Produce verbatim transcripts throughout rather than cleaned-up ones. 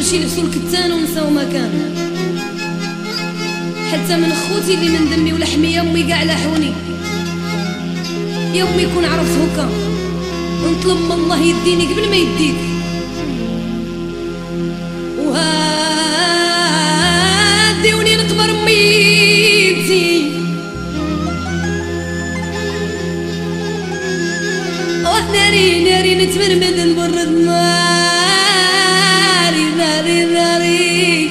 باش يلبسوا الكتان ونساو مكان. حتى من خوتي اللي من دمي ولحمي يا امي كاع لاحوني، يا امي كون عرفت هكا ونطلب من الله يديني قبل ما يديك. وهاديوني نقبر ميتي ناري ناري نتمرمد نبرد ناري ناري ناري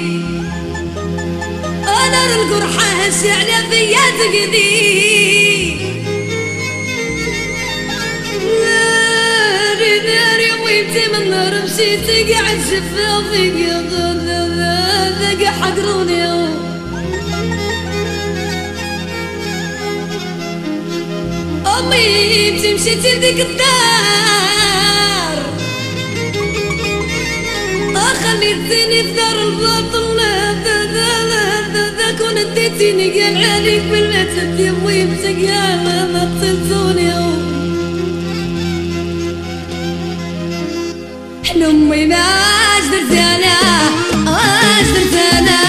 نار القرحة شعلة فيا تقدي ناري ناري ويبتي من نار مشيت قاعد شفافي ذاك حقروني أمي بتمشي لذيك الدار خليتيني في دار الباطل ذا كون اديتيني قال عليك بالمتت يا امي بتقال ما قتلتوني حنا امي ما اش درت انا اش درت انا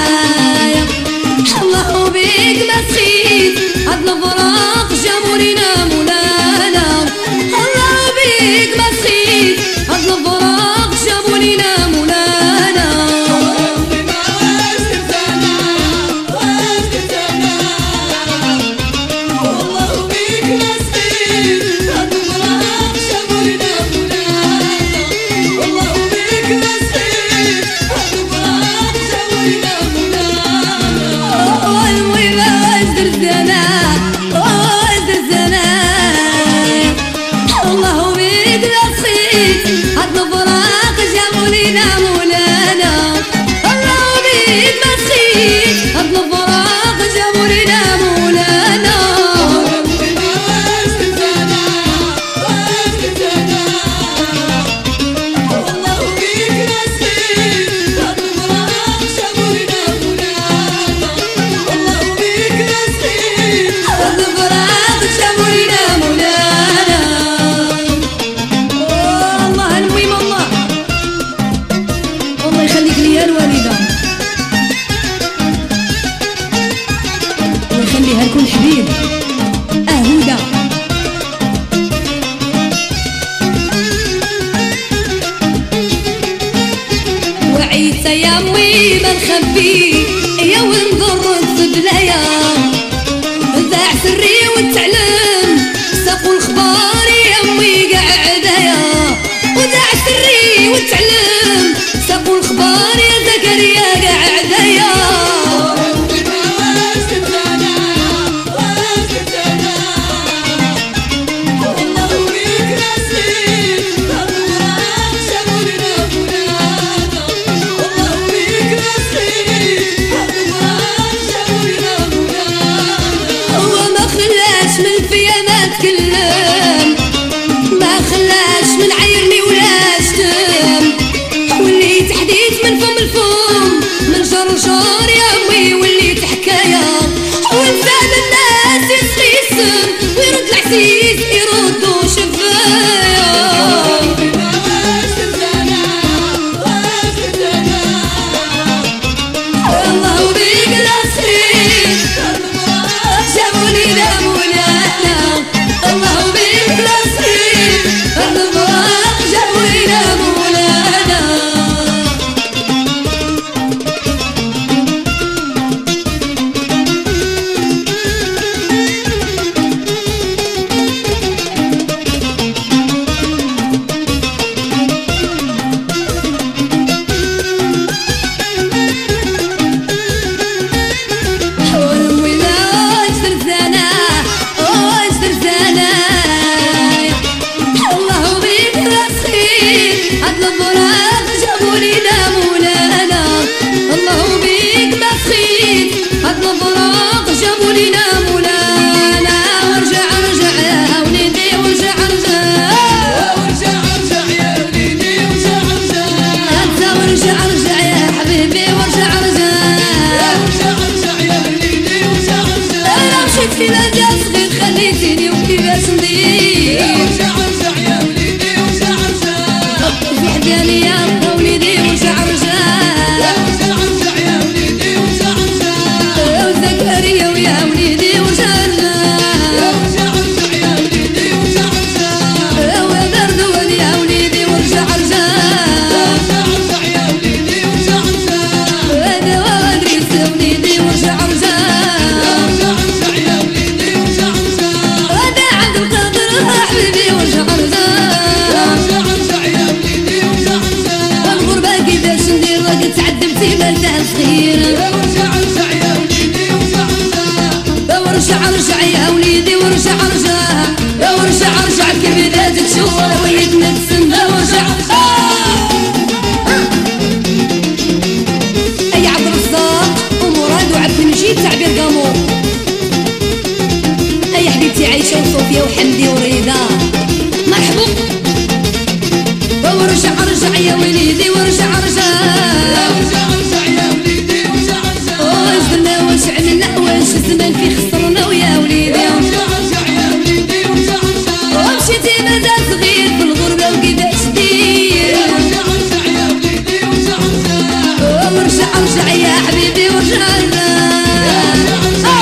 الله بيك ما سخيت هاد الفراق جابولي مولانا الله بيك ما سخيت هاد الفراق جابولي مولانا امي ما اش درت انا واش درت انا والله بيك ما سخيت هاد الفراق جابولي مولانا والله بيك ما سخيت هاد الفراق جابولي مولانا امي ما اش درت انا واش درت انا الله بيك ما سخيت هاد الفراق جابولي مولانا الله بيك ما سخيت هاد الفراق جابولي مولانا امي ما اش درت انا واش درت انا والله بيك ما سخيت هاد الفراق جابولي مولانا والله بيك ما سخيت هاد الفراق جابولي مولانا والله المهم الله الله يخليك ليا الوالده ويخليها لكم حبيب اهوده وعيت يا امي ما نخبي يا ونضرك في بلايا ذاع سري وتعلم ساقوا الخبار يا امي قاعدايا وذاع سري وتعلم ساقوا الخبار يا زكريا قاعدايا امي ما اش درت انا واش درت انا والله بيك ما سخيت هاد الفراق جابولي مولانا والله بيك ما سخيت هاد الفراق جابولي مولانا هو ما خلاش من فيا ما تكلم ما خلاش من عيرني ولا شتم وليت حديث من فم الفم من جرجار يا امي وليت حكايه ونسال الناس يسقي السم ويرد العسيس يردوا شفايا امي ما اش درت انا واش درت انا الله بيك لا سخيت هاد الفراق جابولي مولانا الله بيك لا سخيت هاد الفراق جابولي مولانا والله لا اش درت انا واش درت انا الله بيك لا سخيت هاد الفراق جابولي مولانا الله بيك ما سخيت هاد الفراق جابولي مولانا ورجع رجع يا وليدي ورجع رجع ورجع ارجع يا وليدي ورجع ارجع انت ورجع رجع يا حبيبي ورجع رجع ورجع ارجع يا وليدي ورجع ارجع انا مشيت في بلاد صغير خليتيني وكيفاش ندير ورجع ارجع يا وليدي ورجع ارجع في حداني يا وليدي ورجع رجع مشيتي بلدان صغيرة. ورجع رجع يا وليدي ورجع رجع ورجع رجع يا وليدي ورجع رجع ورجع رجع كي بدات تشوف ويدنا تسنى ورجع. أي عبد الرزاق ومراد وعبد المجيد تاع بيرغامو. أي حبيبتي عايشة وصوفيا وحمدي ورضا مرحبا. ورجع رجع يا وليدي ورجع رجع ورجع رجع يا وليدي ورجع رجع واش درنا واش عملنا واش الزمان في خسرنا ويا وليدي. ورجع رجع يا وليدي ورجع رجع ومشيتي مازال صغير في الغربة وكيفاش دير. ورجع رجع يا وليدي ورجع رجع ورجع رجع يا حبيبي ورجع رجع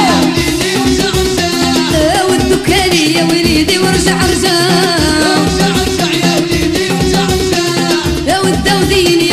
والدكاني يا وليدي ورجع رجع ورجع رجع يا وليدي ورجع رجع والدوديني